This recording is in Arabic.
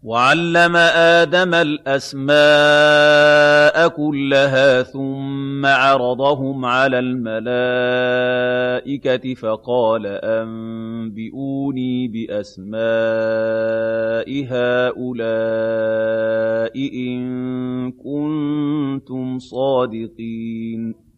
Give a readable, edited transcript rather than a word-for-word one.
وَعَلَّمَ آدَمَ الْأَسْمَاءَ كُلَّهَا ثُمَّ عَرَضَهُمْ عَلَى الْمَلَائِكَةِ فَقَالَ أَنبِئُونِي بِأَسْمَاءِ هَٰؤُلَاءِ إِن كُنتُمْ صَادِقِينَ